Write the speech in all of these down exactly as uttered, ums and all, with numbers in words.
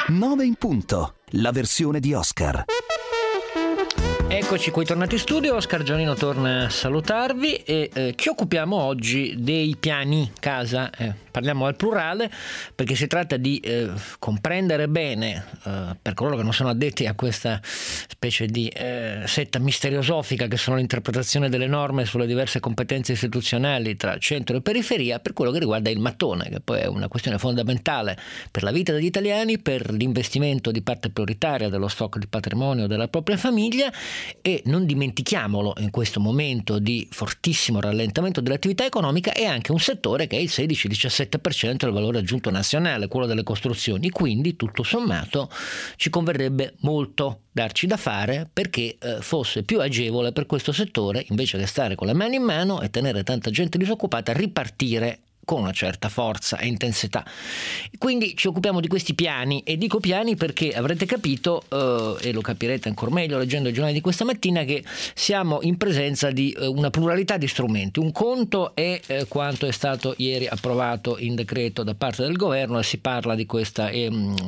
nove in punto, la versione di Oscar. Eccoci qui tornati in studio, Oscar Giannino torna a salutarvi e eh, ci occupiamo oggi dei piani casa, eh, parliamo al plurale perché si tratta di eh, comprendere bene eh, per coloro che non sono addetti a questa specie di eh, setta misteriosofica che sono l'interpretazione delle norme sulle diverse competenze istituzionali tra centro e periferia, per quello che riguarda il mattone, che poi è una questione fondamentale per la vita degli italiani, per l'investimento di parte prioritaria dello stock di patrimonio della propria famiglia. E non dimentichiamolo, in questo momento di fortissimo rallentamento dell'attività economica è anche un settore che è il sedici diciassette per cento del valore aggiunto nazionale, quello delle costruzioni, quindi tutto sommato ci converrebbe molto darci da fare perché eh, fosse più agevole per questo settore, invece che stare con le mani in mano e tenere tanta gente disoccupata, ripartire con una certa forza e intensità. Quindi ci occupiamo di questi piani, e dico piani perché avrete capito eh, e lo capirete ancora meglio leggendo i giornali di questa mattina, che siamo in presenza di eh, una pluralità di strumenti. Un conto è eh, quanto è stato ieri approvato in decreto da parte del governo, e si parla di questa eh,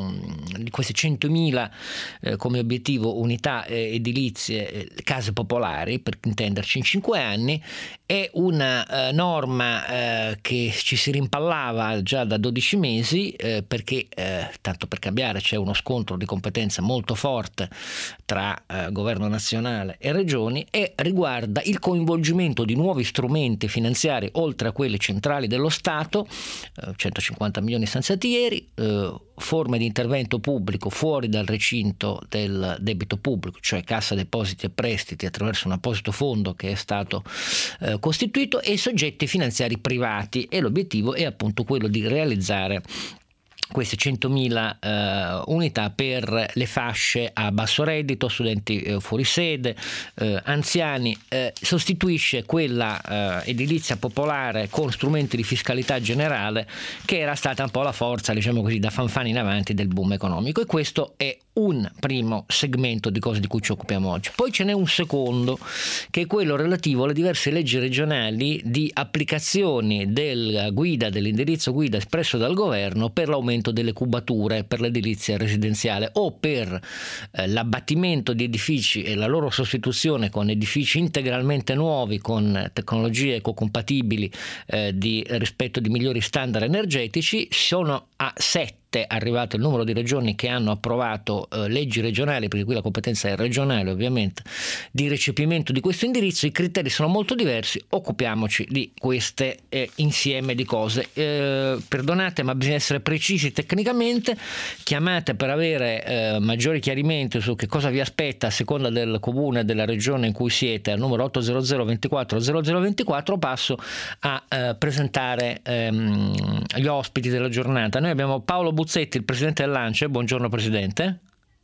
di queste centomila eh, come obiettivo unità eh, edilizie, eh, case popolari per intenderci, in cinque anni. È una eh, norma eh, che ci si rimpallava già da dodici mesi eh, perché, eh, tanto per cambiare, c'è uno scontro di competenza molto forte tra eh, governo nazionale e regioni, e riguarda il coinvolgimento di nuovi strumenti finanziari oltre a quelli centrali dello Stato, eh, centocinquanta milioni stanziati ieri, eh, forme di intervento pubblico fuori dal recinto del debito pubblico, cioè cassa depositi e prestiti attraverso un apposito fondo che è stato eh, costituito, e soggetti finanziari privati, e l'obiettivo è appunto quello di realizzare queste centomila eh, unità per le fasce a basso reddito, studenti eh, fuori sede, eh, anziani. Eh, sostituisce quella eh, edilizia popolare con strumenti di fiscalità generale che era stata un po' la forza, diciamo così, da fanfani in avanti del boom economico, e questo è un primo segmento di cose di cui ci occupiamo oggi. Poi ce n'è un secondo, che è quello relativo alle diverse leggi regionali di applicazioni della guida, dell'indirizzo guida espresso dal governo per l'aumento delle cubature per l'edilizia residenziale, o per eh, l'abbattimento di edifici e la loro sostituzione con edifici integralmente nuovi con tecnologie ecocompatibili eh, di rispetto di migliori standard energetici. Sono a sette arrivato il numero di regioni che hanno approvato eh, leggi regionali, perché qui la competenza è regionale ovviamente, di recepimento di questo indirizzo. I criteri sono molto diversi, occupiamoci di queste eh, insieme di cose. Eh, perdonate, ma bisogna essere precisi tecnicamente. Chiamate per avere eh, maggiori chiarimenti su che cosa vi aspetta a seconda del comune e della regione in cui siete, al numero otto zero zero ventiquattro zero zero ventiquattro. Passo a eh, presentare ehm, gli ospiti della giornata. Noi abbiamo Paolo Buzzetti, il presidente dell'ANCE. Buongiorno presidente.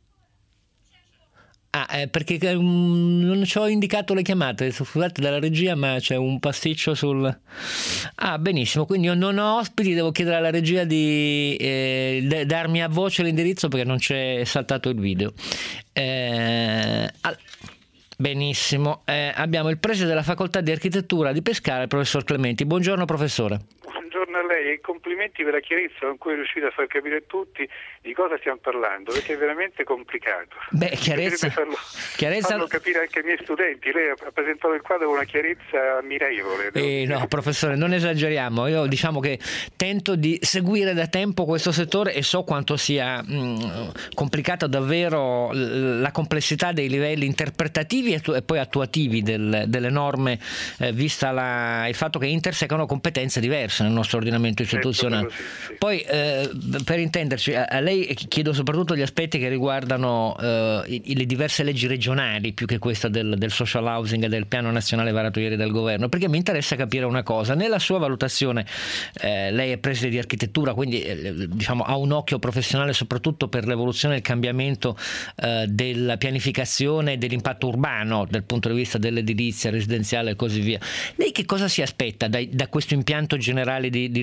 Ah, eh, perché um, non ci ho indicato le chiamate, scusate dalla regia, ma c'è un pasticcio sul... Ah, benissimo, quindi io non ho ospiti, devo chiedere alla regia di eh, d- darmi a voce l'indirizzo perché non c'è saltato il video. Eh, all- benissimo, eh, abbiamo il preside della facoltà di architettura di Pescara, il professor Clementi. Buongiorno professore. Buongiorno a lei e complimenti per la chiarezza con cui è riuscito a far capire a tutti di cosa stiamo parlando, perché è veramente complicato. Beh, chiarezza, farlo, chiarezza... farlo capire anche ai miei studenti. Lei ha presentato il quadro con una chiarezza ammirevole. Eh, no, professore, non esageriamo. Io diciamo che tento di seguire da tempo questo settore e so quanto sia mh, complicata davvero la complessità dei livelli interpretativi e, tu- e poi attuativi del, delle norme, eh, vista la, il fatto che intersecano competenze diverse nel nostro ordinamento istituzionale. Certo, sì, sì. Poi eh, per intenderci, a, a lei chiedo soprattutto gli aspetti che riguardano eh, le diverse leggi regionali, più che questa del, del social housing e del piano nazionale varato ieri dal governo, perché mi interessa capire una cosa. Nella sua valutazione, eh, lei è preside di architettura, quindi eh, diciamo ha un occhio professionale soprattutto per l'evoluzione e il cambiamento eh, della pianificazione e dell'impatto urbano dal punto di vista dell'edilizia residenziale e così via. Lei che cosa si aspetta da, da questo impianto generale di, di legge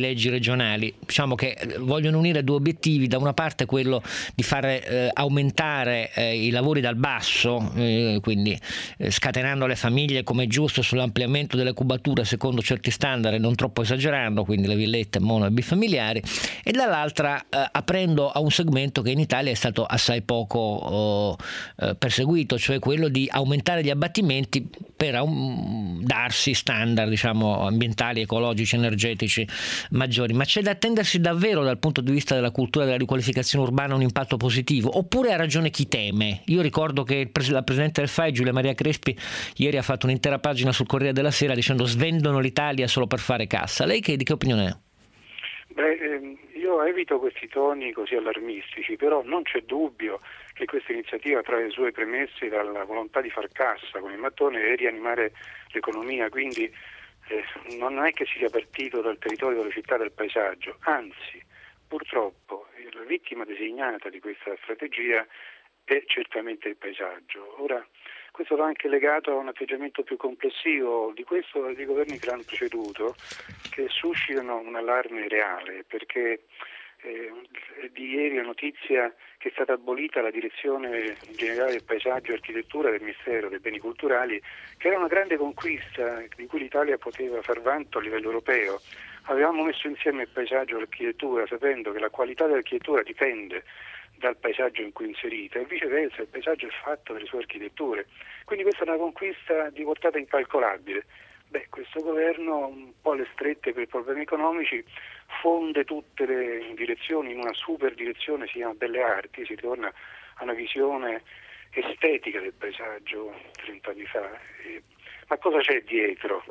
leggi regionali, diciamo che vogliono unire due obiettivi: da una parte quello di far eh, aumentare eh, i lavori dal basso, eh, quindi eh, scatenando le famiglie come è giusto sull'ampliamento delle cubature secondo certi standard e non troppo esagerando, quindi le villette mono e bifamiliari, e dall'altra eh, aprendo a un segmento che in Italia è stato assai poco eh, perseguito, cioè quello di aumentare gli abbattimenti per um, darsi standard, diciamo, ambientali, ecologici, energetici maggiori. Ma c'è da attendersi davvero dal punto di vista della cultura della riqualificazione urbana un impatto positivo, oppure ha ragione chi teme? Io ricordo che il pres- la Presidente del F A I, Giulia Maria Crespi, ieri ha fatto un'intera pagina sul Corriere della Sera dicendo svendono l'Italia solo per fare cassa. Lei che, di che opinione è? Beh, ehm, io evito questi toni così allarmistici, però non c'è dubbio che questa iniziativa trae le sue premesse dalla volontà di far cassa con il mattone e rianimare l'economia, quindi eh, non è che si sia partito dal territorio delle città, del paesaggio, anzi purtroppo la vittima designata di questa strategia è certamente il paesaggio. Ora, questo va anche legato a un atteggiamento più complessivo di questo e dei governi che l'hanno preceduto, che suscitano un allarme reale, perché eh, di ieri la notizia che è stata abolita la direzione generale del paesaggio e architettura del Ministero dei Beni Culturali, che era una grande conquista di cui l'Italia poteva far vanto a livello europeo. Avevamo messo insieme il paesaggio e l'architettura sapendo che la qualità dell'architettura dipende dal paesaggio in cui è inserita e viceversa il paesaggio è fatto delle sue architetture. Quindi questa è una conquista di portata incalcolabile. Beh, questo governo, un po' alle strette per problemi economici, fonde tutte le direzioni in una super direzione, si chiama Belle Arti, si torna a una visione estetica del paesaggio trent'anni fa. E, ma cosa c'è dietro?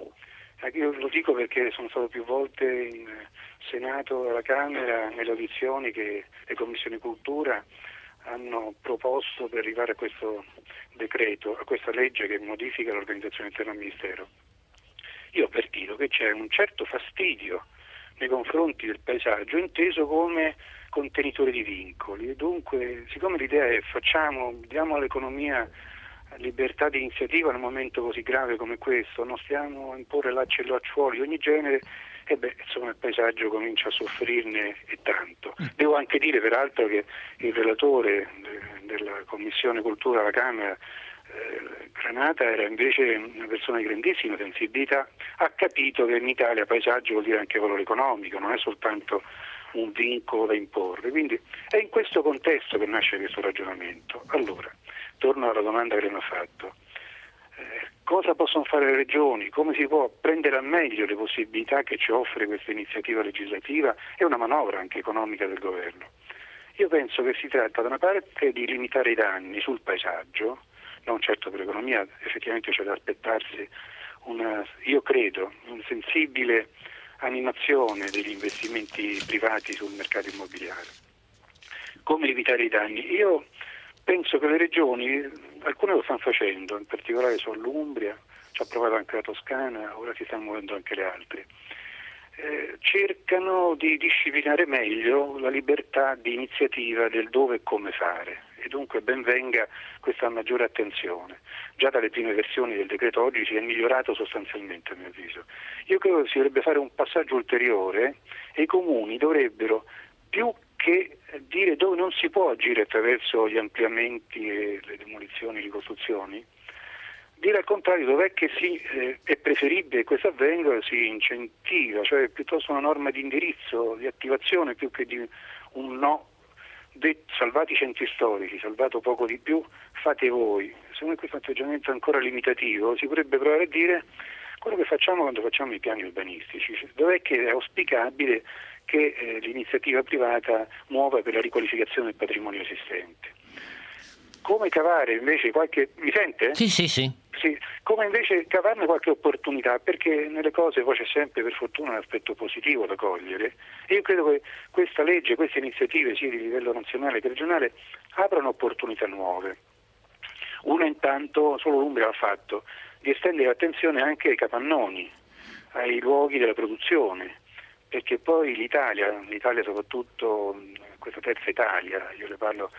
Io lo dico perché sono stato più volte in Senato e alla Camera nelle audizioni che le Commissioni Cultura hanno proposto per arrivare a questo decreto, a questa legge che modifica l'organizzazione interna del Ministero. Io ho avvertito che c'è un certo fastidio nei confronti del paesaggio inteso come contenitore di vincoli e dunque siccome l'idea è facciamo, diamo all'economia libertà di iniziativa in un momento così grave come questo, non stiamo a imporre lacci e lacciuoli di ogni genere, e beh, insomma il paesaggio comincia a soffrirne e tanto. Devo anche dire peraltro che il relatore de- della Commissione Cultura alla Camera, eh, Granata, era invece una persona di grandissima sensibilità, ha capito che in Italia paesaggio vuol dire anche valore economico, non è soltanto un vincolo da imporre, quindi è in questo contesto che nasce questo ragionamento. Allora, torno alla domanda che le hanno fatto. Eh, cosa possono fare le regioni? Come si può prendere al meglio le possibilità che ci offre questa iniziativa legislativa e una manovra anche economica del governo? Io penso che si tratta da una parte di limitare i danni sul paesaggio, non certo per l'economia, effettivamente c'è da aspettarsi una, io credo, una sensibile animazione degli investimenti privati sul mercato immobiliare. Come limitare i danni? Io penso che le regioni, alcune lo stanno facendo, in particolare sull'Umbria, ci ha provato anche la Toscana, ora si stanno muovendo anche le altre, eh, cercano di disciplinare meglio la libertà di iniziativa del dove e come fare e dunque ben venga questa maggiore attenzione. Già dalle prime versioni del decreto oggi si è migliorato sostanzialmente a mio avviso. Io credo che si dovrebbe fare un passaggio ulteriore e i comuni dovrebbero più che dire dove non si può agire attraverso gli ampliamenti e le demolizioni e ricostruzioni, dire al contrario dov'è che si, eh, è preferibile che questo avvenga, si incentiva, cioè piuttosto una norma di indirizzo, di attivazione più che di un no, de, salvati i centri storici, salvato poco di più, fate voi. Secondo me questo atteggiamento è ancora limitativo, si potrebbe provare a dire quello che facciamo quando facciamo i piani urbanistici, dov'è che è auspicabile che eh, l'iniziativa privata muova per la riqualificazione del patrimonio esistente. Come cavare invece qualche... Mi sente? Sì, sì, sì. Sì. Come invece cavarne qualche opportunità, perché nelle cose poi c'è sempre per fortuna un aspetto positivo da cogliere e io credo che questa legge, queste iniziative sia di livello nazionale che regionale aprono opportunità nuove. Una intanto, solo l'Umbria l'ha fatto, di estendere l'attenzione anche ai capannoni, ai luoghi della produzione, perché poi l'Italia, l'Italia soprattutto questa terza Italia, io le parlo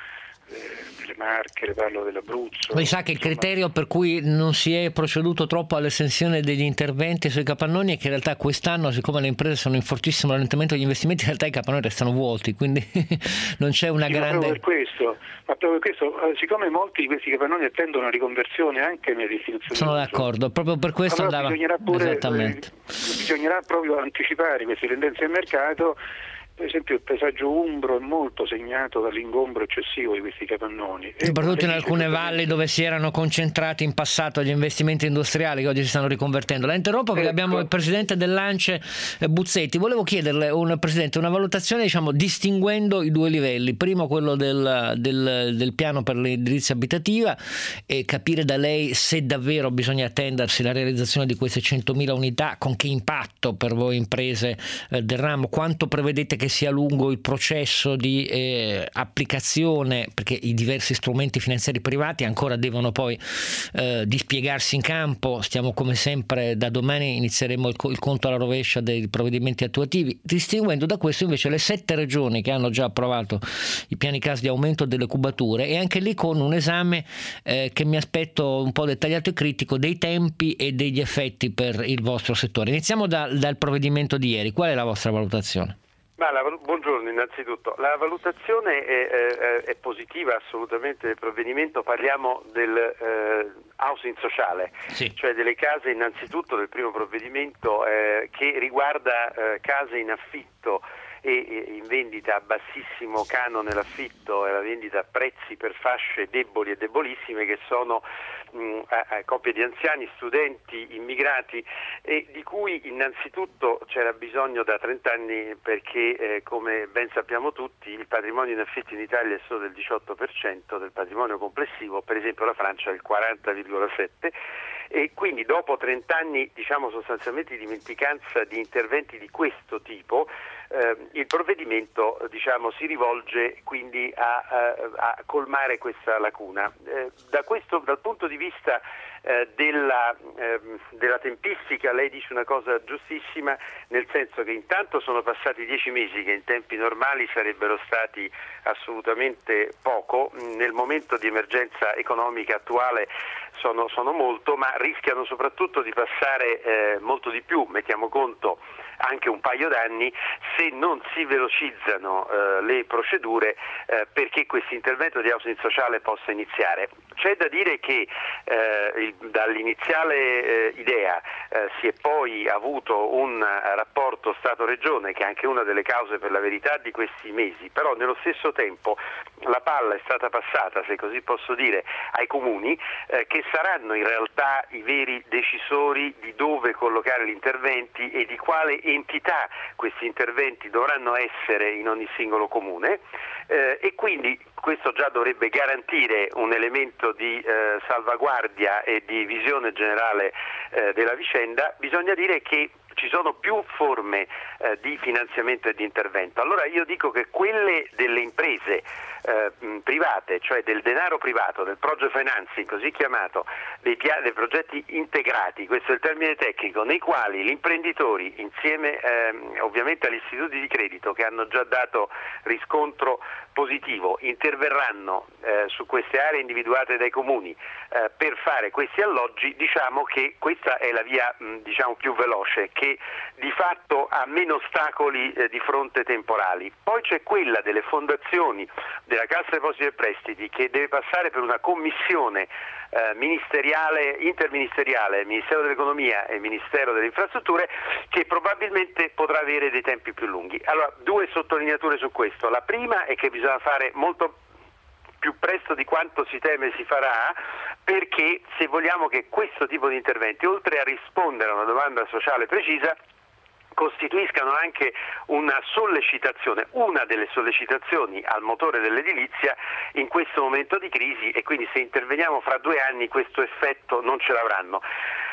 delle Marche, le parlo dell'Abruzzo. Lei sa che il insomma. criterio per cui non si è proceduto troppo all'estensione degli interventi sui capannoni è che in realtà quest'anno, siccome le imprese sono in fortissimo rallentamento degli investimenti, in realtà i capannoni restano vuoti, quindi non c'è una sì, grande... Ma proprio per questo, ma proprio per questo, siccome molti di questi capannoni attendono a riconversione anche nelle istituzioni... Sono d'accordo, proprio per questo allora andava... Bisognerà pure, Esattamente. Eh, bisognerà proprio anticipare queste tendenze del mercato. Per esempio il paesaggio umbro è molto segnato dall'ingombro eccessivo di questi capannoni. Soprattutto in alcune valli dove si erano concentrati in passato gli investimenti industriali che oggi si stanno riconvertendo. La interrompo perché ecco. Abbiamo il presidente dell'Ance Buzzetti. Volevo chiederle, un presidente, una valutazione diciamo distinguendo i due livelli. Primo quello del, del, del piano per l'edilizia abitativa e capire da lei se davvero bisogna attendersi la realizzazione di queste centomila unità, con che impatto per voi imprese eh, del ramo, quanto prevedete che sia lungo il processo di eh, applicazione, perché i diversi strumenti finanziari privati ancora devono poi eh, dispiegarsi in campo. Stiamo come sempre, da domani inizieremo il, il conto alla rovescia dei provvedimenti attuativi, distinguendo da questo invece le sette regioni che hanno già approvato i piani casa di aumento delle cubature, e anche lì con un esame eh, che mi aspetto un po' dettagliato e critico dei tempi e degli effetti per il vostro settore. Iniziamo da, dal provvedimento di ieri. Qual è la vostra valutazione? Ma la, buongiorno innanzitutto. La valutazione è, è, è positiva assolutamente del provvedimento. Parliamo del eh, housing sociale, sì. Cioè delle case innanzitutto del primo provvedimento eh, che riguarda eh, case in affitto e in vendita a bassissimo canone l'affitto e la vendita a prezzi per fasce deboli e debolissime, che sono mh, a, a coppie di anziani, studenti, immigrati, e di cui innanzitutto c'era bisogno da trent'anni perché eh, come ben sappiamo tutti il patrimonio in affitto in Italia è solo del diciotto per cento del patrimonio complessivo, per esempio la Francia è il quaranta virgola sette per cento, e quindi dopo trent'anni diciamo sostanzialmente di dimenticanza di interventi di questo tipo eh, il provvedimento diciamo si rivolge quindi a, a, a colmare questa lacuna. Eh, da questo, dal punto di vista eh, della, eh, della tempistica, lei dice una cosa giustissima, nel senso che intanto sono passati dieci mesi che in tempi normali sarebbero stati assolutamente poco, nel momento di emergenza economica attuale sono, sono molto, ma rischiano soprattutto di passare eh, molto di più, mettiamo conto anche un paio d'anni, se non si velocizzano eh, le procedure eh, perché questo intervento di housing sociale possa iniziare. C'è da dire che eh, il, dall'iniziale eh, idea eh, si è poi avuto un rapporto Stato-Regione, che è anche una delle cause per la verità di questi mesi, però nello stesso tempo la palla è stata passata, se così posso dire, ai comuni eh, che saranno in realtà i veri decisori di dove collocare gli interventi e di quale entità questi interventi dovranno essere in ogni singolo comune eh, e quindi questo già dovrebbe garantire un elemento di eh, salvaguardia e di visione generale eh, della vicenda. Bisogna dire che ci sono più forme eh, di finanziamento e di intervento. Allora io dico che quelle delle imprese eh, private, cioè del denaro privato, del project financing così chiamato, dei, pia- dei progetti integrati, questo è il termine tecnico, nei quali gli imprenditori insieme ehm, ovviamente agli istituti di credito che hanno già dato riscontro positivo interverranno eh, su queste aree individuate dai comuni eh, per fare questi alloggi. Diciamo che questa è la via mh, diciamo più veloce, che di fatto ha meno ostacoli eh, di fronte temporali. Poi c'è quella delle fondazioni, della Cassa Depositi e Prestiti, che deve passare per una commissione eh, ministeriale, interministeriale, Ministero dell'Economia e Ministero delle Infrastrutture, che probabilmente potrà avere dei tempi più lunghi. Allora, due sottolineature su questo. La prima è che bisogna fare molto più presto di quanto si teme si farà, perché se vogliamo che questo tipo di interventi, oltre a rispondere a una domanda sociale precisa, costituiscano anche una sollecitazione, una delle sollecitazioni al motore dell'edilizia in questo momento di crisi, e quindi se interveniamo fra due anni questo effetto non ce l'avranno.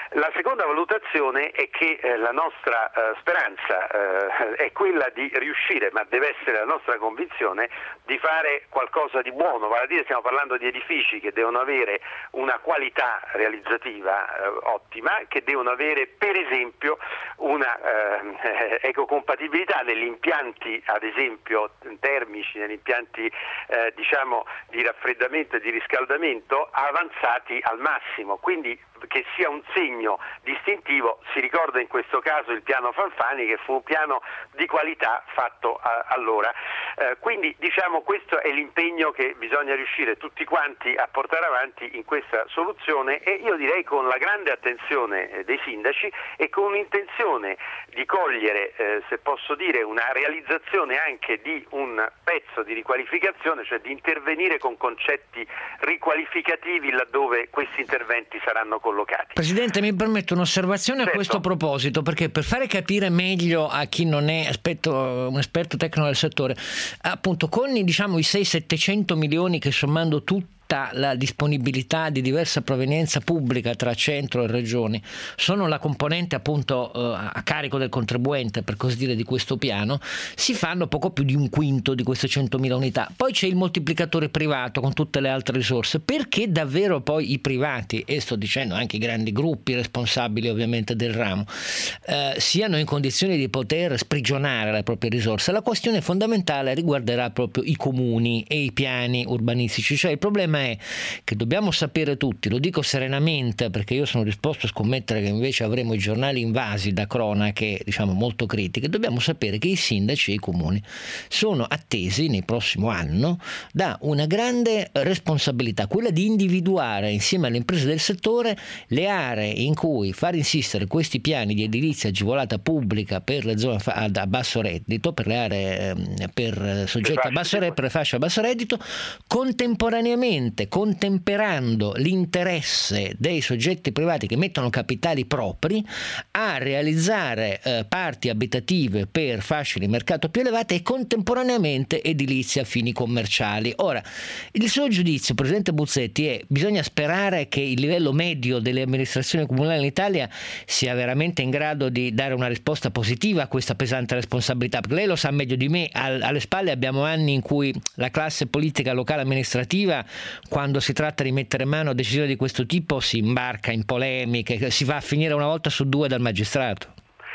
La seconda valutazione è che eh, la nostra eh, speranza eh, è quella di riuscire, ma deve essere la nostra convinzione, di fare qualcosa di buono, vale a dire stiamo parlando di edifici che devono avere una qualità realizzativa eh, ottima, che devono avere per esempio una eh, ecocompatibilità negli impianti, ad esempio termici, negli impianti eh, diciamo di raffreddamento e di riscaldamento avanzati al massimo, quindi che sia un segno distintivo. Si ricorda in questo caso il piano Fanfani, che fu un piano di qualità fatto a, allora. Eh, quindi diciamo questo è l'impegno che bisogna riuscire tutti quanti a portare avanti in questa soluzione, e io direi con la grande attenzione eh, dei sindaci e con l'intenzione di cogliere, eh, se posso dire, una realizzazione anche di un pezzo di riqualificazione, cioè di intervenire con concetti riqualificativi laddove questi interventi saranno collocati. Presidente, mi permetto un'osservazione certo. a questo proposito, perché per fare capire meglio a chi non è aspetto, un esperto tecnico del settore, appunto con diciamo i sei settecento milioni che sommando tutti la disponibilità di diversa provenienza pubblica tra centro e regioni sono la componente appunto eh, a carico del contribuente, per così dire, di questo piano, si fanno poco più di un quinto di queste centomila unità. Poi c'è il moltiplicatore privato con tutte le altre risorse, perché davvero poi i privati, e sto dicendo anche i grandi gruppi responsabili ovviamente del ramo, eh, siano in condizioni di poter sprigionare le proprie risorse. La questione fondamentale riguarderà proprio i comuni e i piani urbanistici, cioè il problema è che dobbiamo sapere tutti, lo dico serenamente perché io sono disposto a scommettere che invece avremo i giornali invasi da cronache diciamo molto critiche, dobbiamo sapere che i sindaci e i comuni sono attesi nel prossimo anno da una grande responsabilità, quella di individuare insieme alle imprese del settore le aree in cui far insistere questi piani di edilizia agevolata pubblica per le zone a basso reddito, per le aree per soggetti a basso reddito, per le fasce a basso reddito, contemporaneamente contemperando l'interesse dei soggetti privati che mettono capitali propri a realizzare eh, parti abitative per fasce di mercato più elevate e contemporaneamente edilizia a fini commerciali. Ora, il suo giudizio, Presidente Buzzetti, è: bisogna sperare che il livello medio delle amministrazioni comunali in Italia sia veramente in grado di dare una risposta positiva a questa pesante responsabilità, perché lei lo sa meglio di me, alle spalle abbiamo anni in cui la classe politica locale amministrativa, quando si tratta di mettere mano a decisioni di questo tipo, si imbarca in polemiche, si va a finire una volta su due dal magistrato.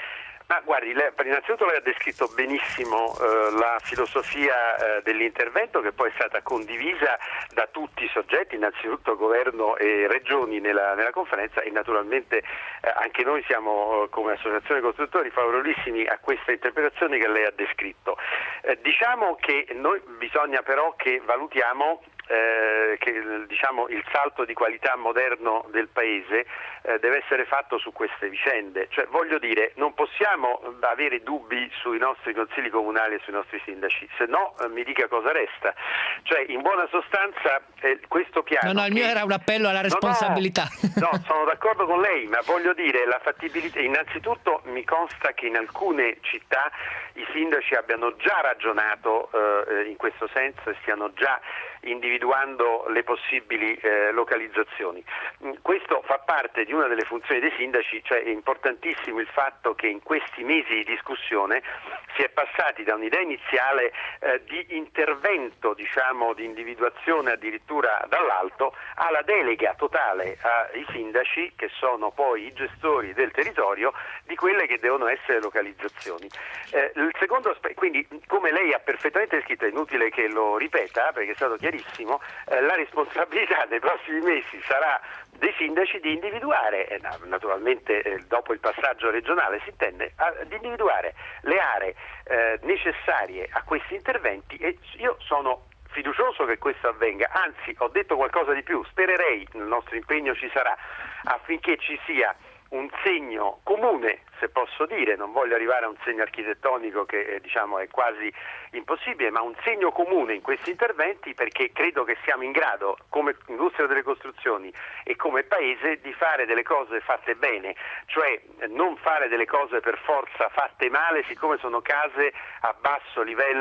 Ma guardi, lei, innanzitutto lei ha descritto benissimo eh, la filosofia eh, dell'intervento, che poi è stata condivisa da tutti i soggetti, innanzitutto governo e regioni nella, nella conferenza, e naturalmente eh, anche noi siamo come associazione costruttori favorevolissimi a questa interpretazione che lei ha descritto. Eh, diciamo che noi bisogna però che valutiamo Eh, che diciamo il salto di qualità moderno del paese eh, deve essere fatto su queste vicende, cioè voglio dire, non possiamo avere dubbi sui nostri consigli comunali e sui nostri sindaci, se no eh, mi dica cosa resta, cioè in buona sostanza eh, questo piano. No, no, il mio che... era un appello alla responsabilità. No, no, no, sono d'accordo con lei, ma voglio dire, la fattibilità, innanzitutto mi consta che in alcune città i sindaci abbiano già ragionato eh, in questo senso e stiano già individuando le possibili eh, localizzazioni. Questo fa parte di una delle funzioni dei sindaci, cioè è importantissimo il fatto che in questi mesi di discussione si è passati da un'idea iniziale eh, di intervento, diciamo, di individuazione addirittura dall'alto, alla delega totale ai sindaci, che sono poi i gestori del territorio, di quelle che devono essere localizzazioni. Eh, il secondo aspetto, quindi, come lei ha perfettamente descritto, è inutile che lo ripeta perché è stato chiarissimo, eh, la responsabilità nei prossimi mesi sarà dei sindaci di individuare, eh, naturalmente eh, dopo il passaggio regionale si intende, a, di individuare le aree eh, necessarie a questi interventi, e io sono fiducioso che questo avvenga, anzi ho detto qualcosa di più, spererei, il nostro impegno ci sarà, affinché ci sia un segno comune, se posso dire, non voglio arrivare a un segno architettonico che eh, diciamo è quasi impossibile, ma un segno comune in questi interventi, perché credo che siamo in grado, come industria delle costruzioni e come paese, di fare delle cose fatte bene, cioè non fare delle cose per forza fatte male, siccome sono case a basso livello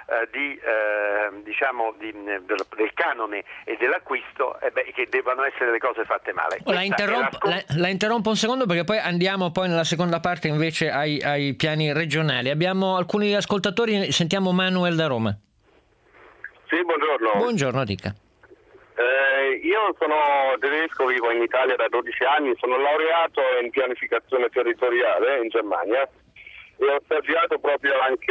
eh, di, eh, diciamo di, del, del canone e dell'acquisto, eh beh, che debbano essere le cose fatte male. La interrompo, la, la interrompo un secondo perché poi andiamo poi nella seconda parte invece ai, ai piani regionali. Abbiamo alcuni ascoltatori, sentiamo Manuel da Roma. Sì, buongiorno. Buongiorno, dica. Eh, io sono tedesco, vivo in Italia da dodici anni, sono laureato in pianificazione territoriale in Germania e ho stagiato proprio anche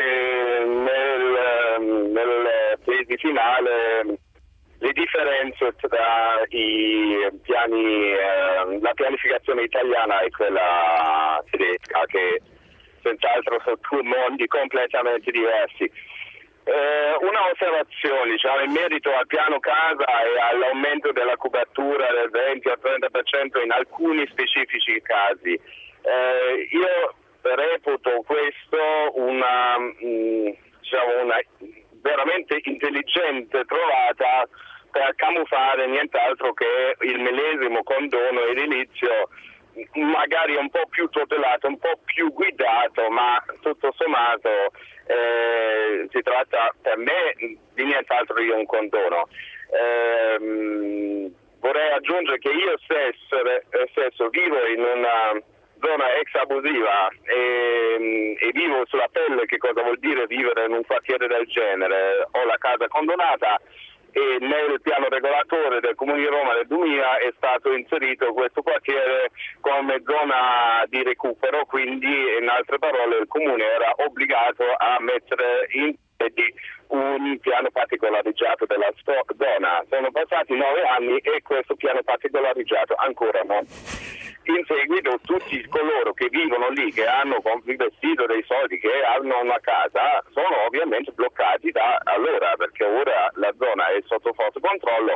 nel, nel fase finale le differenze tra i piani, eh, la pianificazione italiana e quella tedesca, che senz'altro sono due mondi completamente diversi. Eh, una osservazione, diciamo, in merito al piano casa e all'aumento della copertura del venti al trenta per cento in alcuni specifici casi. Eh, io reputo questo una, mh, diciamo, una veramente intelligente trovata per camuffare nient'altro che il medesimo condono edilizio, magari un po' più tutelato, un po' più guidato, ma tutto sommato eh, si tratta per me di nient'altro di un condono. Eh, vorrei aggiungere che io stesso, stesso vivo in una zona ex abusiva e, e vivo sulla pelle che cosa vuol dire vivere in un quartiere del genere. Ho la casa condonata e nel piano regolatore del Comune di Roma del duemila è stato inserito questo quartiere come zona di recupero, quindi in altre parole il Comune era obbligato a mettere in piedi un piano particolareggiato della zona. Sono passati nove anni e questo piano particolareggiato ancora no. In seguito tutti coloro che vivono lì, che hanno investito dei soldi, che hanno una casa, sono ovviamente bloccati da allora, perché ora la zona è sotto forte controllo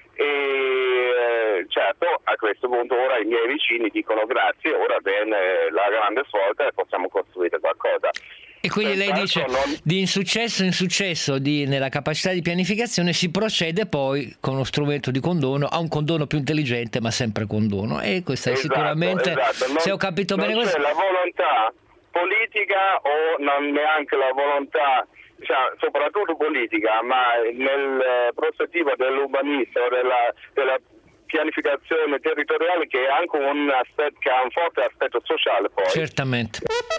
e certo a questo punto ora i miei vicini dicono grazie, ora viene la grande svolta e possiamo costruire qualcosa. E quindi lei dice non... di insuccesso in successo di, nella capacità di pianificazione si procede poi con lo strumento di condono a un condono più intelligente, ma sempre condono, e questa esatto, è sicuramente esatto. Non, se ho capito non bene c'è questo... la volontà politica o non neanche la volontà, diciamo, soprattutto politica, ma nel prospettiva dell'urbanismo, della, della pianificazione territoriale, che è anche un aspetto, che ha un forte aspetto sociale poi. Certamente.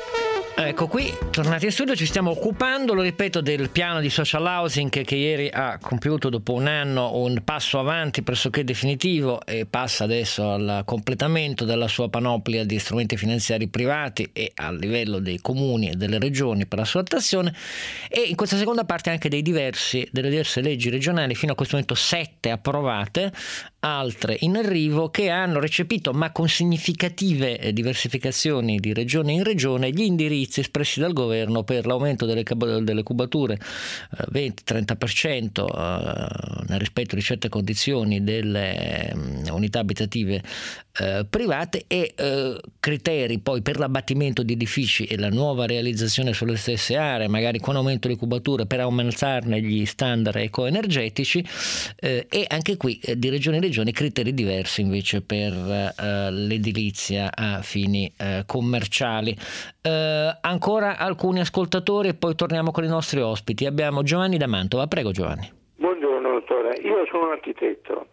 Ecco, qui tornati in studio ci stiamo occupando, lo ripeto, del piano di social housing che, che ieri ha compiuto dopo un anno un passo avanti pressoché definitivo e passa adesso al completamento della sua panoplia di strumenti finanziari privati e a livello dei comuni e delle regioni per la sua attuazione, e in questa seconda parte anche dei diversi, delle diverse leggi regionali, fino a questo momento sette approvate, altre in arrivo, che hanno recepito, ma con significative diversificazioni di regione in regione, gli indirizzi espressi dal governo per l'aumento delle, delle cubature venti trenta per cento eh, nel rispetto di certe condizioni delle um, unità abitative eh, private e eh, criteri poi per l'abbattimento di edifici e la nuova realizzazione sulle stesse aree, magari con aumento di cubature per aumentarne gli standard ecoenergetici eh, e anche qui eh, di regione in regione criteri diversi invece per eh, l'edilizia a fini eh, commerciali. Eh, ancora alcuni ascoltatori e poi torniamo con i nostri ospiti. Abbiamo Giovanni da Mantova. Prego Giovanni. Buongiorno dottore, io sono un architetto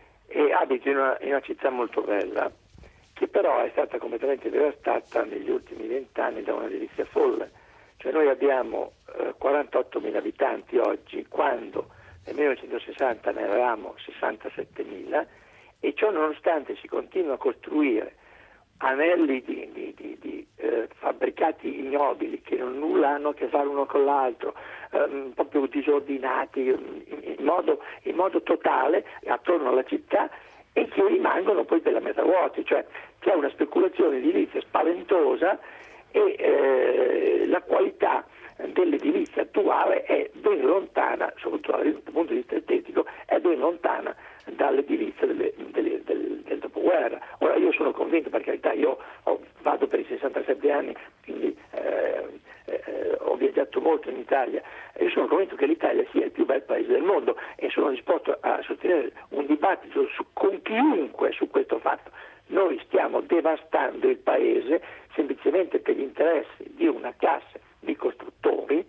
e abito in una, in una città molto bella che però è stata completamente devastata negli ultimi vent'anni da una edilizia folle. Cioè noi abbiamo eh, quarantottomila abitanti oggi, quando nel millenovecentosessanta ne avevamo sessantasettemila, e ciò nonostante si continua a costruire anelli di, di, di, di eh, fabbricati ignobili che non nulla hanno a che fare uno con l'altro, ehm, proprio disordinati in, in, modo, in modo totale attorno alla città, e che rimangono poi per la metà vuoti, cioè c'è una speculazione edilizia spaventosa e eh, la qualità dell'edilizia attuale è ben lontana, soprattutto dal punto di vista estetico, è ben lontana dall'edilizia delle, delle, del, del dopoguerra. Ora io sono convinto, per carità, io ho, vado per i sessantasette anni, quindi eh, eh, ho viaggiato molto in Italia, e io sono convinto che l'Italia sia il più bel paese del mondo e sono disposto a sostenere un dibattito su, con chiunque su questo fatto. Noi stiamo devastando il paese semplicemente per gli interessi di una classe di costruttori che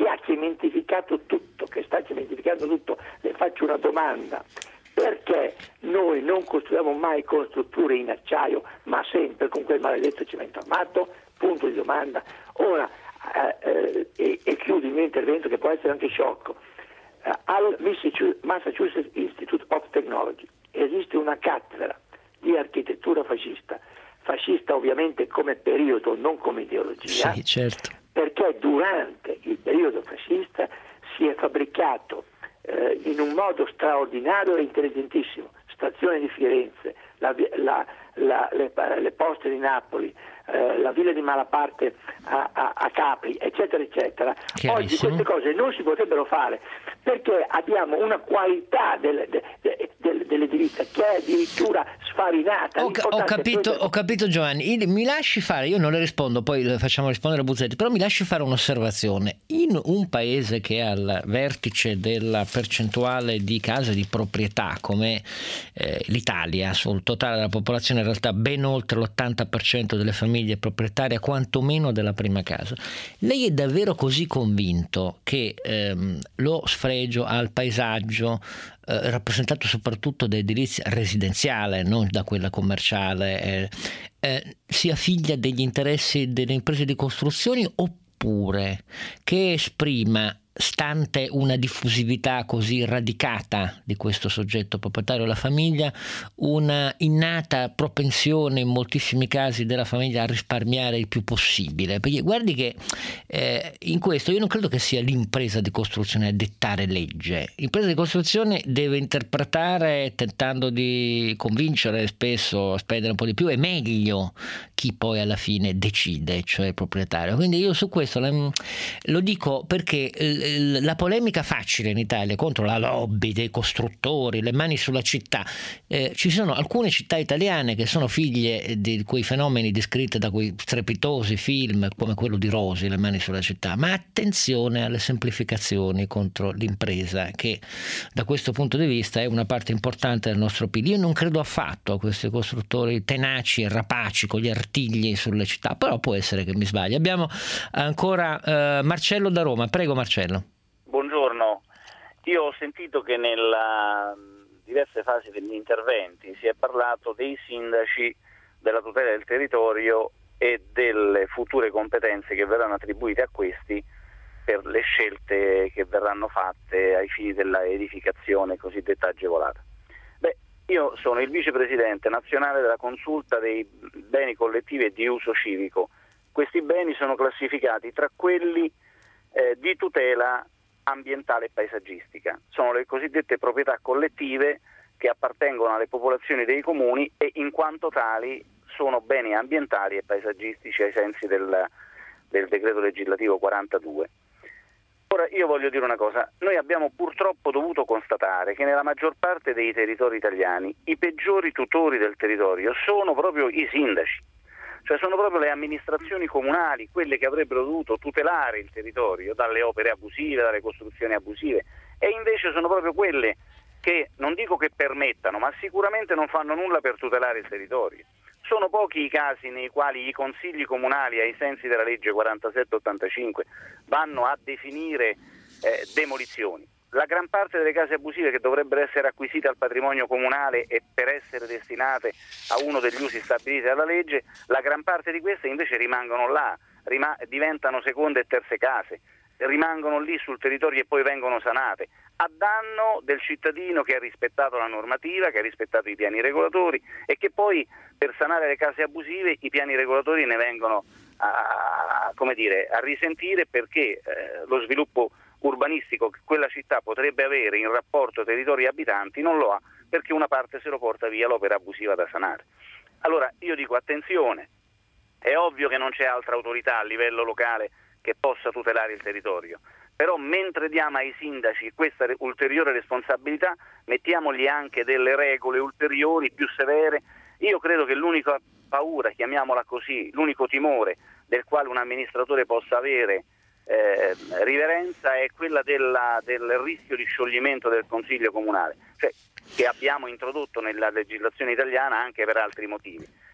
ha cementificato tutto, che sta cementificando tutto, le faccio una domanda: perché noi non costruiamo mai con strutture in acciaio, ma sempre con quel maledetto cemento armato? Punto di domanda. Ora, eh, eh, e, e chiudo il mio intervento, che può essere anche sciocco. Eh, al Massachusetts Institute of Technology esiste una cattedra di architettura fascista, fascista ovviamente come periodo, non come ideologia, sì, certo. Perché durante il periodo fascista si è fabbricato eh, in un modo straordinario e intelligentissimo stazione di Firenze, la, la, la, le, le poste di Napoli, eh, la villa di Malaparte a, a, a Capri, eccetera eccetera. Oggi queste cose non si potrebbero fare perché abbiamo una qualità del, de, de, de, dell'edilizia che è addirittura sfarinata. Ho, ho, capito, ho capito Giovanni, mi lasci fare, io non le rispondo, poi le facciamo rispondere a Buzzetti, però mi lasci fare un'osservazione. In un paese che è al vertice della percentuale di case di proprietà come eh, l'Italia, sul totale della popolazione in realtà ben oltre l'ottanta per cento delle famiglie proprietarie, quantomeno della prima casa, lei è davvero così convinto che ehm, lo sfregio al paesaggio eh, rappresentato soprattutto da edilizia residenziale, non da quella commerciale, eh, eh, sia figlia degli interessi delle imprese di costruzioni, oppure che esprima, stante una diffusività così radicata di questo soggetto proprietario della famiglia, una innata propensione in moltissimi casi della famiglia a risparmiare il più possibile? Perché guardi che eh, in questo io non credo che sia l'impresa di costruzione a dettare legge. L'impresa di costruzione deve interpretare, tentando di convincere spesso a spendere un po' di più, e meglio chi poi alla fine decide, cioè il proprietario. Quindi io su questo lo dico perché la polemica facile in Italia contro la lobby dei costruttori, le mani sulla città, eh, ci sono alcune città italiane che sono figlie di quei fenomeni descritti da quei strepitosi film come quello di Rosi, Le mani sulla città, ma attenzione alle semplificazioni contro l'impresa, che da questo punto di vista è una parte importante del nostro P I L. Io non credo affatto a questi costruttori tenaci e rapaci con gli artigli sulle città, però può essere che mi sbagli. Abbiamo ancora eh, Marcello da Roma. Prego Marcello. Buongiorno, io ho sentito che nella diverse fasi degli interventi si è parlato dei sindaci, della tutela del territorio e delle future competenze che verranno attribuite a questi per le scelte che verranno fatte ai fini della edificazione cosiddetta agevolata. Beh, io sono il vicepresidente nazionale della consulta dei beni collettivi e di uso civico. Questi beni sono classificati tra quelli eh, di tutela ambientale e paesaggistica. Sono le cosiddette proprietà collettive che appartengono alle popolazioni dei comuni e in quanto tali sono beni ambientali e paesaggistici ai sensi del, del decreto legislativo quarantadue. Ora io voglio dire una cosa, noi abbiamo purtroppo dovuto constatare che nella maggior parte dei territori italiani i peggiori tutori del territorio sono proprio i sindaci. Cioè sono proprio le amministrazioni comunali, quelle che avrebbero dovuto tutelare il territorio dalle opere abusive, dalle costruzioni abusive, e invece sono proprio quelle che, non dico che permettano, ma sicuramente non fanno nulla per tutelare il territorio. Sono pochi i casi nei quali i consigli comunali, ai sensi della legge quarantasette ottantacinque, vanno a definire eh, demolizioni. La gran parte delle case abusive che dovrebbero essere acquisite al patrimonio comunale e per essere destinate a uno degli usi stabiliti dalla legge, la gran parte di queste invece rimangono là, rima- diventano seconde e terze case, rimangono lì sul territorio e poi vengono sanate, a danno del cittadino che ha rispettato la normativa, che ha rispettato i piani regolatori e che poi per sanare le case abusive i piani regolatori ne vengono a, come dire, a risentire perché eh, lo sviluppo urbanistico che quella città potrebbe avere in rapporto territori e abitanti non lo ha perché una parte se lo porta via l'opera abusiva da sanare. Allora io dico attenzione, è ovvio che non c'è altra autorità a livello locale che possa tutelare il territorio, però mentre diamo ai sindaci questa ulteriore responsabilità mettiamogli anche delle regole ulteriori più severe. Io credo che l'unica paura, chiamiamola così, l'unico timore del quale un amministratore possa avere Eh, riverenza è quella della, del rischio di scioglimento del Consiglio Comunale, cioè, che abbiamo introdotto nella legislazione italiana anche per altri motivi.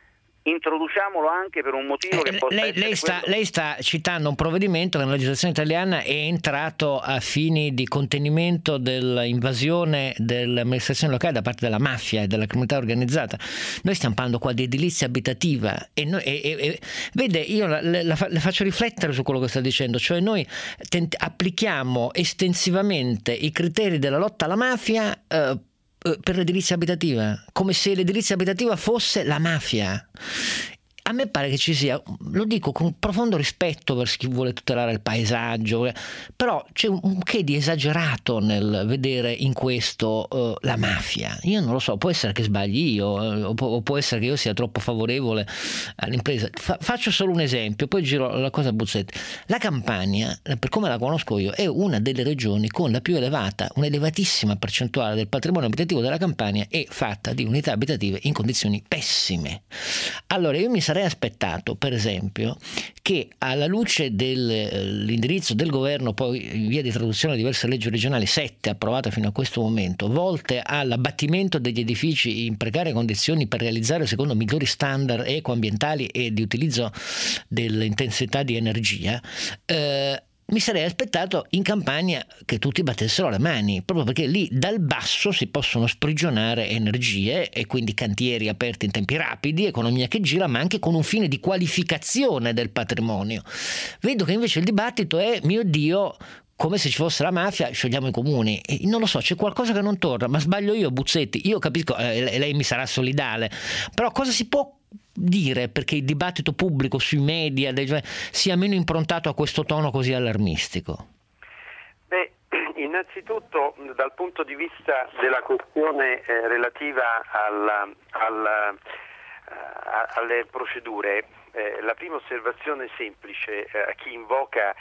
introduciamolo anche per un motivo che eh, possa lei, essere lei, sta, quello... lei sta citando un provvedimento che nella legislazione italiana è entrato a fini di contenimento dell'invasione dell'amministrazione locale da parte della mafia e della criminalità organizzata. Noi stiamo parlando qua di edilizia abitativa e, noi, e, e, e vede, io la, la, la faccio riflettere su quello che sta dicendo, cioè noi tent- applichiamo estensivamente i criteri della lotta alla mafia eh, per l'edilizia abitativa, come se l'edilizia abitativa fosse la mafia. A me pare che ci sia, lo dico con profondo rispetto verso chi vuole tutelare il paesaggio, però c'è un che di esagerato nel vedere in questo uh, la mafia. Io non lo so, può essere che sbagli io, o può, o può essere che io sia troppo favorevole all'impresa. Fa, faccio solo un esempio, poi giro la cosa a Buzzetti. La Campania, per come la conosco io, è una delle regioni con la più elevata, un'elevatissima percentuale del patrimonio abitativo della Campania è fatta di unità abitative in condizioni pessime. Allora io mi sarei aspettato, per esempio, che alla luce dell'indirizzo del governo, poi in via di traduzione a diverse leggi regionali, sette approvate fino a questo momento, volte all'abbattimento degli edifici in precarie condizioni per realizzare secondo migliori standard ecoambientali e di utilizzo dell'intensità di energia, eh, mi sarei aspettato in Campania che tutti battessero le mani, proprio perché lì dal basso si possono sprigionare energie e quindi cantieri aperti in tempi rapidi, economia che gira, ma anche con un fine di qualificazione del patrimonio. Vedo che invece il dibattito è, mio Dio, come se ci fosse la mafia, sciogliamo i comuni. E non lo so, c'è qualcosa che non torna, ma sbaglio io, Buzzetti? Io capisco, eh, lei mi sarà solidale, però cosa si può dire perché il dibattito pubblico sui media sia meno improntato a questo tono così allarmistico? Beh, innanzitutto dal punto di vista della questione eh, relativa alla, alla, uh, alle procedure, eh, la prima osservazione semplice eh, a chi invoca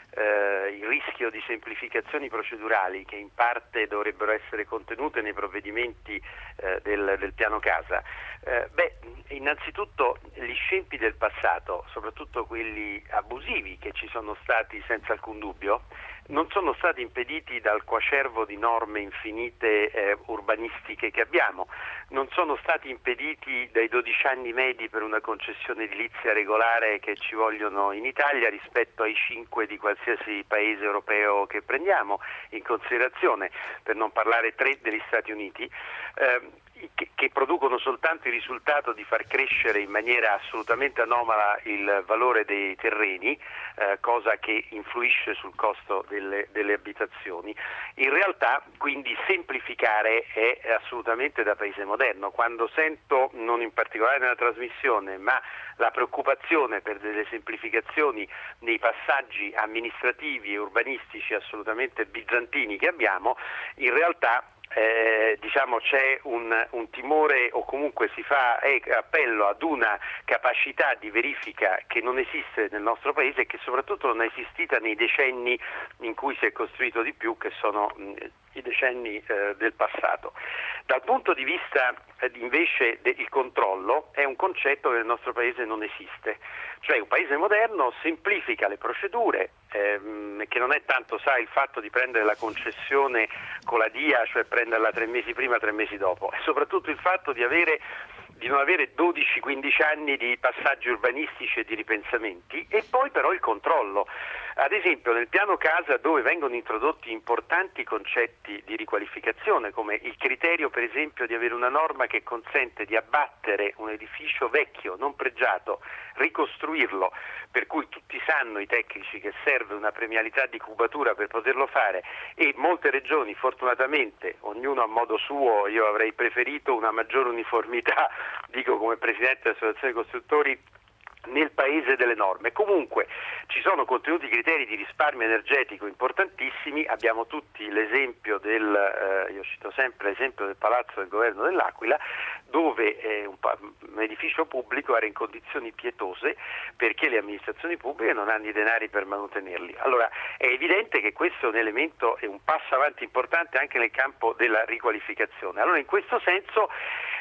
eh, il rischio di semplificazioni procedurali che in parte dovrebbero essere contenute nei provvedimenti eh, del, del piano casa. Eh, beh, innanzitutto gli scempi del passato, soprattutto quelli abusivi che ci sono stati senza alcun dubbio, non sono stati impediti dal coacervo di norme infinite eh, urbanistiche che abbiamo, non sono stati impediti dai dodici anni medi per una concessione edilizia regolare che ci vogliono in Italia rispetto ai cinque di qualsiasi paese europeo che prendiamo in considerazione, per non parlare tre degli Stati Uniti. Eh, Che, che producono soltanto il risultato di far crescere in maniera assolutamente anomala il valore dei terreni, eh, cosa che influisce sul costo delle, delle abitazioni. In realtà, quindi, semplificare è assolutamente da paese moderno. Quando sento, non in particolare nella trasmissione, ma la preoccupazione per delle semplificazioni nei passaggi amministrativi e urbanistici assolutamente bizantini che abbiamo, in realtà Eh, diciamo c'è un, un timore o comunque si fa eh, appello ad una capacità di verifica che non esiste nel nostro paese e che soprattutto non è esistita nei decenni in cui si è costruito di più, che sono mh, i decenni eh, del passato. Dal punto di vista eh, invece del controllo, è un concetto che nel nostro paese non esiste, cioè un paese moderno semplifica le procedure, ehm, che non è tanto, sai, il fatto di prendere la concessione con la D I A, cioè prenderla tre mesi prima, tre mesi dopo, è soprattutto il fatto di avere di non avere dodici quindici anni di passaggi urbanistici e di ripensamenti, e poi però il controllo. Ad esempio nel piano casa, dove vengono introdotti importanti concetti di riqualificazione, come il criterio per esempio di avere una norma che consente di abbattere un edificio vecchio, non pregiato, ricostruirlo, per cui tutti sanno, i tecnici, che serve una premialità di cubatura per poterlo fare, e molte regioni fortunatamente, ognuno a modo suo, io avrei preferito una maggiore uniformità, dico come Presidente dell'Associazione dei Costruttori, nel paese delle norme. Comunque ci sono contenuti criteri di risparmio energetico importantissimi, abbiamo tutti l'esempio del, eh, io cito sempre l'esempio del Palazzo del Governo dell'Aquila, dove eh, un, un edificio pubblico era in condizioni pietose perché le amministrazioni pubbliche non hanno i denari per manutenerli. Allora è evidente che questo è un elemento, è un passo avanti importante anche nel campo della riqualificazione. Allora in questo senso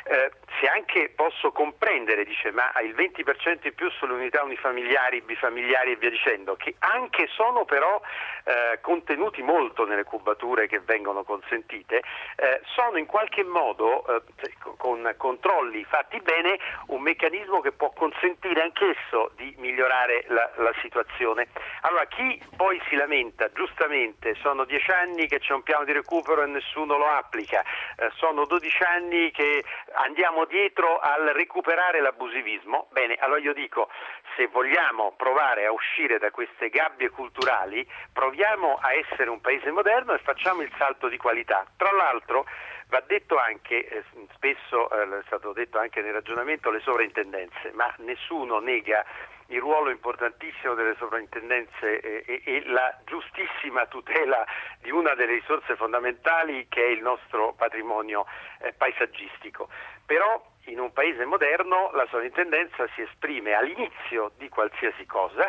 Eh, se anche posso comprendere, dice, ma il venti per cento in più sulle unità unifamiliari, bifamiliari e via dicendo, che anche sono però eh, contenuti molto nelle cubature che vengono consentite, eh, sono in qualche modo, eh, con controlli fatti bene, un meccanismo che può consentire anch'esso di migliorare la, la situazione. Allora, chi poi si lamenta, giustamente, sono dieci anni che c'è un piano di recupero e nessuno lo applica, eh, sono dodici anni che andiamo dietro al recuperare l'abusivismo. Bene, allora io dico, se vogliamo provare a uscire da queste gabbie culturali, proviamo a essere un paese moderno e facciamo il salto di qualità. Tra l'altro va detto anche, eh, spesso eh, è stato detto anche nel ragionamento, le sovrintendenze, ma nessuno nega il ruolo importantissimo delle sovrintendenze e, e, e la giustissima tutela di una delle risorse fondamentali che è il nostro patrimonio eh, paesaggistico. Però in un paese moderno la sovrintendenza si esprime all'inizio di qualsiasi cosa,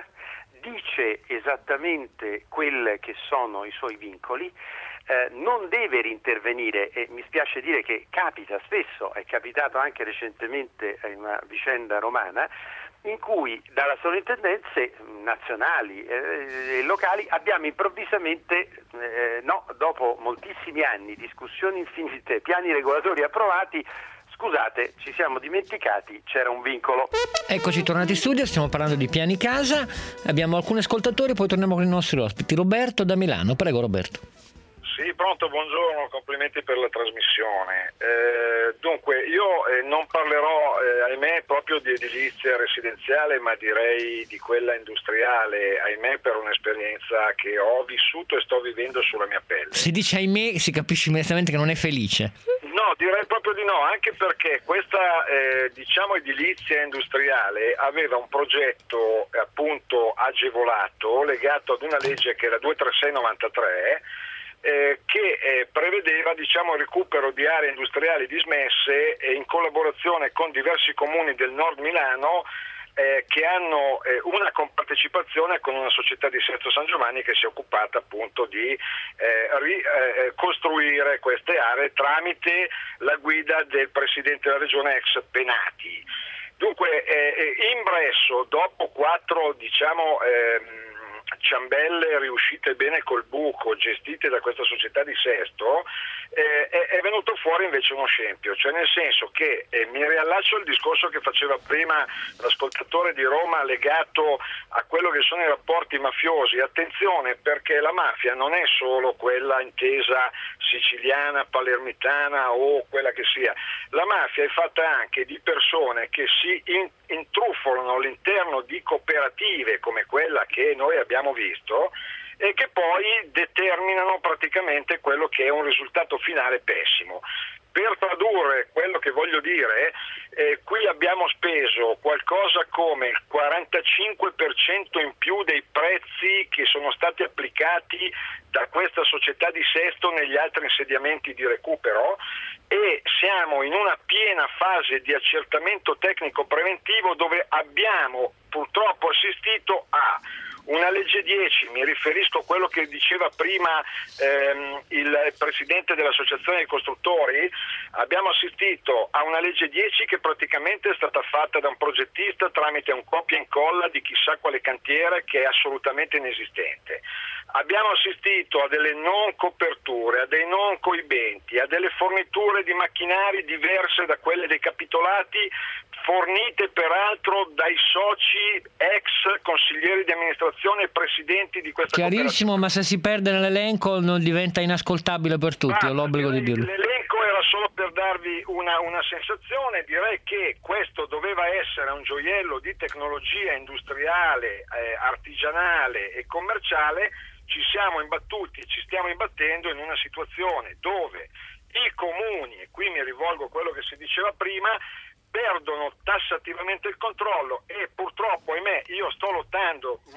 dice esattamente quelli che sono i suoi vincoli, eh, non deve rintervenire, e mi spiace dire che capita spesso, è capitato anche recentemente in una vicenda romana, in cui dalle sovrintendenze nazionali e eh, locali abbiamo improvvisamente, eh, no, dopo moltissimi anni, discussioni infinite, piani regolatori approvati, scusate, ci siamo dimenticati, c'era un vincolo. Eccoci tornati in studio, stiamo parlando di piani casa, abbiamo alcuni ascoltatori, poi torniamo con i nostri ospiti. Roberto da Milano, prego Roberto. Sì, pronto, buongiorno, complimenti per la trasmissione. Eh, dunque, io eh, non parlerò, eh, ahimè, proprio di edilizia residenziale, ma direi di quella industriale, ahimè, per un'esperienza che ho vissuto e sto vivendo sulla mia pelle. Si dice ahimè, si capisce immediatamente che non è felice. No, direi proprio di no, anche perché questa, eh, diciamo, edilizia industriale aveva un progetto, eh, appunto, agevolato, legato ad una legge che era duecentotrentasei novantatré, Eh, che eh, prevedeva, diciamo, il recupero di aree industriali dismesse eh, in collaborazione con diversi comuni del nord Milano eh, che hanno eh, una compartecipazione con una società di Sesto San Giovanni che si è occupata appunto di eh, ricostruire eh, queste aree tramite la guida del presidente della regione ex Penati. Dunque eh, in Bresso, dopo quattro, diciamo, ehm, ciambelle riuscite bene col buco, gestite da questa società di Sesto, eh, è, è venuto fuori invece uno scempio, cioè nel senso che eh, mi riallaccio al discorso che faceva prima l'ascoltatore di Roma legato a quello che sono i rapporti mafiosi. Attenzione, perché la mafia non è solo quella intesa siciliana, palermitana o quella che sia, la mafia è fatta anche di persone che si in, intrufolano all'interno di cooperative come quella che noi abbiamo visto e che poi determinano praticamente quello che è un risultato finale pessimo. Per tradurre quello che voglio dire, eh, qui abbiamo speso qualcosa come il quarantacinque per cento in più dei prezzi che sono stati applicati da questa società di Sesto negli altri insediamenti di recupero e siamo in una piena fase di accertamento tecnico preventivo dove abbiamo purtroppo assistito a una legge dieci, mi riferisco a quello che diceva prima ehm, il presidente dell'associazione dei costruttori, abbiamo assistito a una legge dieci che praticamente è stata fatta da un progettista tramite un copia e incolla di chissà quale cantiere che è assolutamente inesistente. Abbiamo assistito a delle non coperture, a dei non coibenti, a delle forniture di macchinari diverse da quelle dei capitolati, fornite peraltro dai soci ex consiglieri di amministrazione e presidenti di questa Chiarissimo, ma se si perde nell'elenco non diventa inascoltabile per tutti, ah, ho l'obbligo di dirlo. L'elenco era solo per darvi una, una sensazione, direi che questo doveva essere un gioiello di tecnologia industriale, eh, artigianale e commerciale. Ci siamo imbattuti e ci stiamo imbattendo in una situazione dove i comuni, e qui mi rivolgo a quello che si diceva prima, perdono tassativamente il controllo e purtroppo, ahimè, io sto lottando molto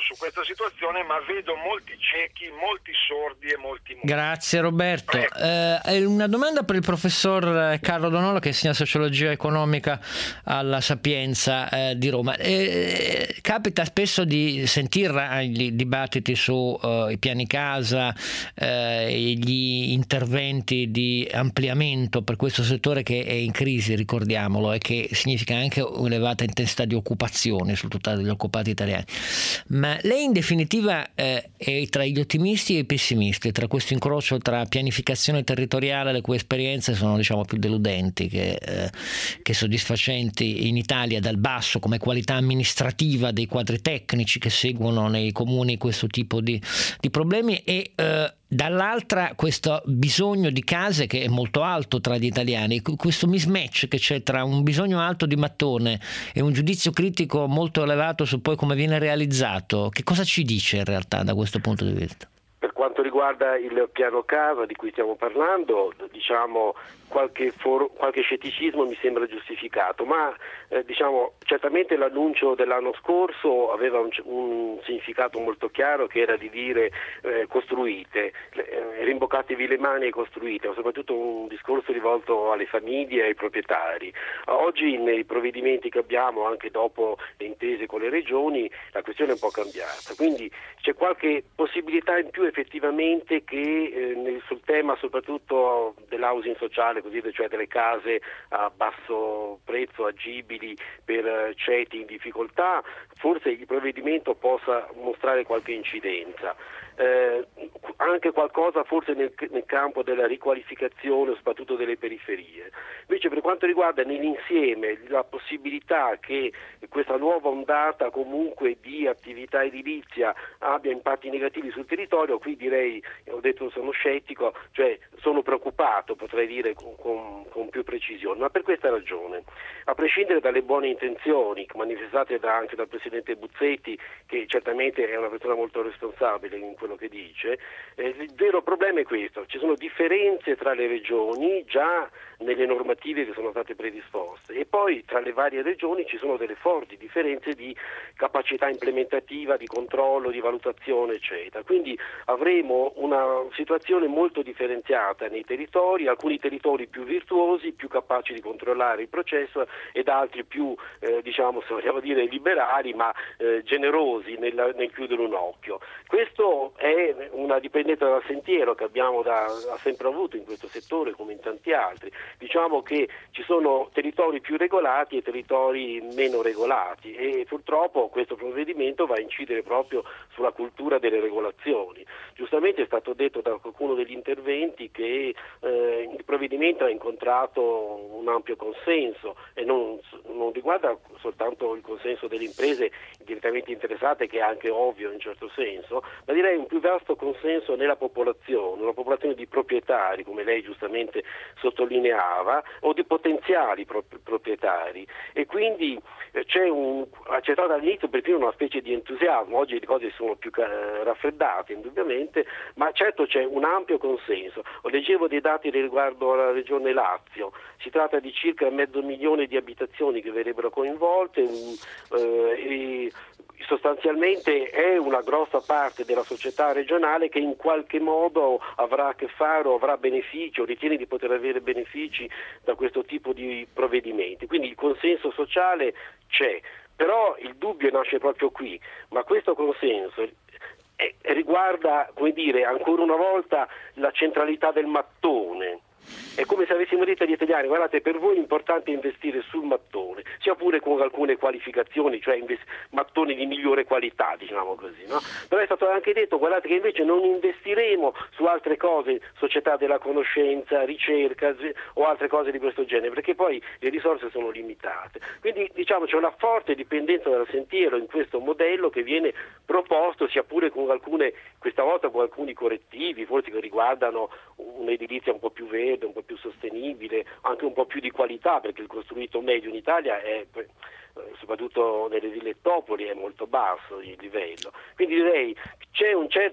su questa situazione, ma vedo molti ciechi, molti sordi e molti muti. Grazie Roberto. Eh, una domanda per il professor Carlo Donolo, che insegna sociologia economica alla Sapienza eh, di Roma. Eh, capita spesso di sentire i dibattiti su eh, i piani casa, eh, gli interventi di ampliamento per questo settore che è in crisi, ricordiamolo, e che significa anche un'elevata intensità di occupazione sul totale degli occupati italiani. Ma lei in definitiva eh, è tra gli ottimisti e i pessimisti, tra questo incrocio tra pianificazione territoriale, le cui esperienze sono diciamo più deludenti che, eh, che soddisfacenti in Italia dal basso come qualità amministrativa dei quadri tecnici che seguono nei comuni questo tipo di, di problemi, e eh, dall'altra questo bisogno di case che è molto alto tra gli italiani, questo mismatch che c'è tra un bisogno alto di mattone e un giudizio critico molto elevato su poi come viene realizzato. Che cosa ci dice in realtà da questo punto di vista? Per quanto riguarda il piano casa di cui stiamo parlando, diciamo qualche, for- qualche scetticismo mi sembra giustificato, ma eh, diciamo certamente l'annuncio dell'anno scorso aveva un, un significato molto chiaro, che era di dire eh, costruite, eh, rimboccatevi le mani e costruite, ma soprattutto un discorso rivolto alle famiglie e ai proprietari. Oggi nei provvedimenti che abbiamo, anche dopo le intese con le regioni, la questione è un po' cambiata, quindi c'è qualche possibilità in più effettivamente che eh, nel, sul tema soprattutto dell'housing sociale, così, cioè delle case a basso prezzo agibili per ceti in difficoltà, forse il provvedimento possa mostrare qualche incidenza. Eh, anche qualcosa forse nel, nel campo della riqualificazione, soprattutto delle periferie. Invece per quanto riguarda nell'insieme la possibilità che questa nuova ondata comunque di attività edilizia abbia impatti negativi sul territorio, qui direi, ho detto sono scettico, cioè sono preoccupato, potrei dire con, con, con più precisione, ma per questa ragione, a prescindere dalle buone intenzioni manifestate da, anche dal Presidente Buzzetti, che certamente è una persona molto responsabile in quello che dice, eh, il vero problema è questo: ci sono differenze tra le regioni già nelle normative che sono state predisposte, e poi tra le varie regioni ci sono delle forti differenze di capacità implementativa, di controllo, di valutazione, eccetera. Quindi avremo una situazione molto differenziata nei territori, alcuni territori più virtuosi, più capaci di controllare il processo, ed altri più, eh, diciamo, se vogliamo dire, liberali, ma eh, generosi nel, nel chiudere un occhio. Questo è una dipendenza dal sentiero che abbiamo da, ha sempre avuto in questo settore come in tanti altri. Diciamo che ci sono territori più regolati e territori meno regolati, e purtroppo questo provvedimento va a incidere proprio sulla cultura delle regolazioni. Giustamente è stato detto da qualcuno degli interventi che eh, il provvedimento ha incontrato un ampio consenso, e non, non riguarda soltanto il consenso delle imprese direttamente interessate, che è anche ovvio in un certo senso, ma direi un più vasto consenso nella popolazione, una popolazione di proprietari, come lei giustamente sottolineava, o di potenziali pro- proprietari, e quindi eh, c'è un, c'è stato all'inizio perfino una specie di entusiasmo. Oggi le cose sono più eh, raffreddate indubbiamente, ma certo c'è un ampio consenso. Ho leggevo dei dati riguardo alla regione Lazio, si tratta di circa mezzo milione di abitazioni che verrebbero coinvolte, um, eh, e sostanzialmente è una grossa parte della società regionale che in qualche modo avrà a che fare o avrà benefici o ritiene di poter avere benefici da questo tipo di provvedimenti. Quindi il consenso sociale c'è, però il dubbio nasce proprio qui, ma questo consenso è, riguarda, come dire, ancora una volta la centralità del mattone. È come se avessimo detto agli italiani: guardate, per voi è importante investire sul mattone, sia pure con alcune qualificazioni, cioè invest- mattoni di migliore qualità, diciamo così, no? Però è stato anche detto: guardate che invece non investiremo su altre cose, società della conoscenza, ricerca o altre cose di questo genere, perché poi le risorse sono limitate. Quindi diciamo c'è una forte dipendenza dal sentiero in questo modello che viene proposto, sia pure con alcune, questa volta con alcuni correttivi, forse che riguardano un'edilizia un po' più verde, un po' più sostenibile, anche un po' più di qualità, perché il costruito medio in Italia è, soprattutto nelle villettopoli, è molto basso il livello. Quindi direi c'è un certa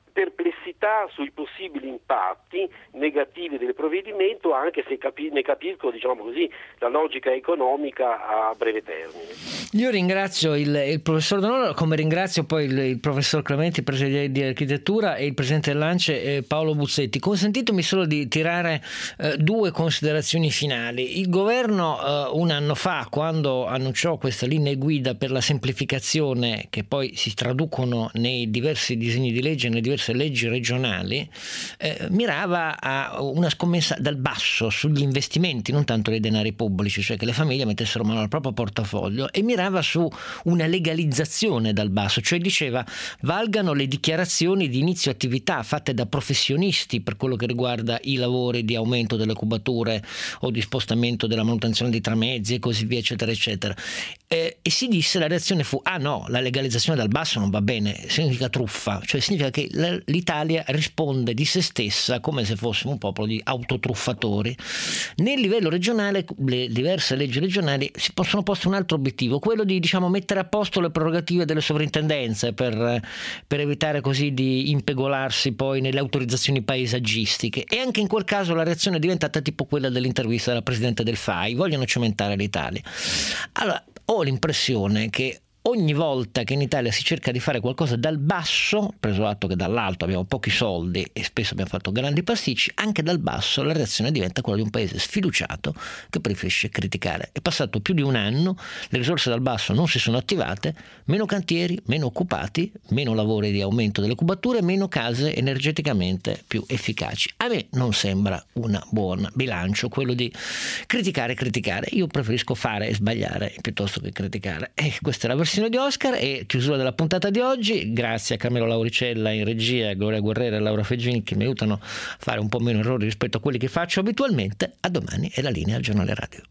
perplessità sui possibili impatti negativi del provvedimento, anche se capi- ne capisco, diciamo così, la logica economica a breve termine. Io ringrazio il, il professor D'Onofrio, come ringrazio poi il, il professor Clementi, presidente di architettura, e il presidente dell'Ance eh, Paolo Buzzetti. Consentitemi solo di tirare eh, due considerazioni finali. Il governo eh, un anno fa, quando annunciò queste linee guida per la semplificazione, che poi si traducono nei diversi disegni di legge, nelle diverse leggi regionali, eh, mirava a una scommessa dal basso sugli investimenti, non tanto dei denari pubblici, cioè che le famiglie mettessero mano al proprio portafoglio, e mirava su una legalizzazione dal basso, cioè diceva valgano le dichiarazioni di inizio attività fatte da professionisti per quello che riguarda i lavori di aumento delle cubature o di spostamento della manutenzione dei tramezzi e così via, eccetera eccetera. Eh, e si disse, la reazione fu ah no, la legalizzazione dal basso non va bene, significa truffa, cioè significa che l'Italia risponde di se stessa come se fossimo un popolo di autotruffatori. Nel livello regionale le diverse leggi regionali si possono poste un altro obiettivo, quello di diciamo mettere a posto le prerogative delle sovrintendenze per, per evitare così di impegolarsi poi nelle autorizzazioni paesaggistiche, e anche in quel caso la reazione è diventata tipo quella dell'intervista della presidente del F A I, vogliono cementare l'Italia. Allora ho l'impressione che ogni volta che in Italia si cerca di fare qualcosa dal basso, preso atto che dall'alto abbiamo pochi soldi e spesso abbiamo fatto grandi pasticci, anche dal basso la reazione diventa quella di un paese sfiduciato che preferisce criticare. È passato più di un anno, le risorse dal basso non si sono attivate, meno cantieri, meno occupati, meno lavori di aumento delle cubature, meno case energeticamente più efficaci. A me non sembra un buon bilancio quello di criticare criticare. Io preferisco fare e sbagliare piuttosto che criticare. E questa è la versione di Oscar e chiusura della puntata di oggi. Grazie a Carmelo Lauricella in regia, Gloria Guerrera e Laura Feggini che mi aiutano a fare un po' meno errori rispetto a quelli che faccio abitualmente. A domani e la linea al Giornale Radio.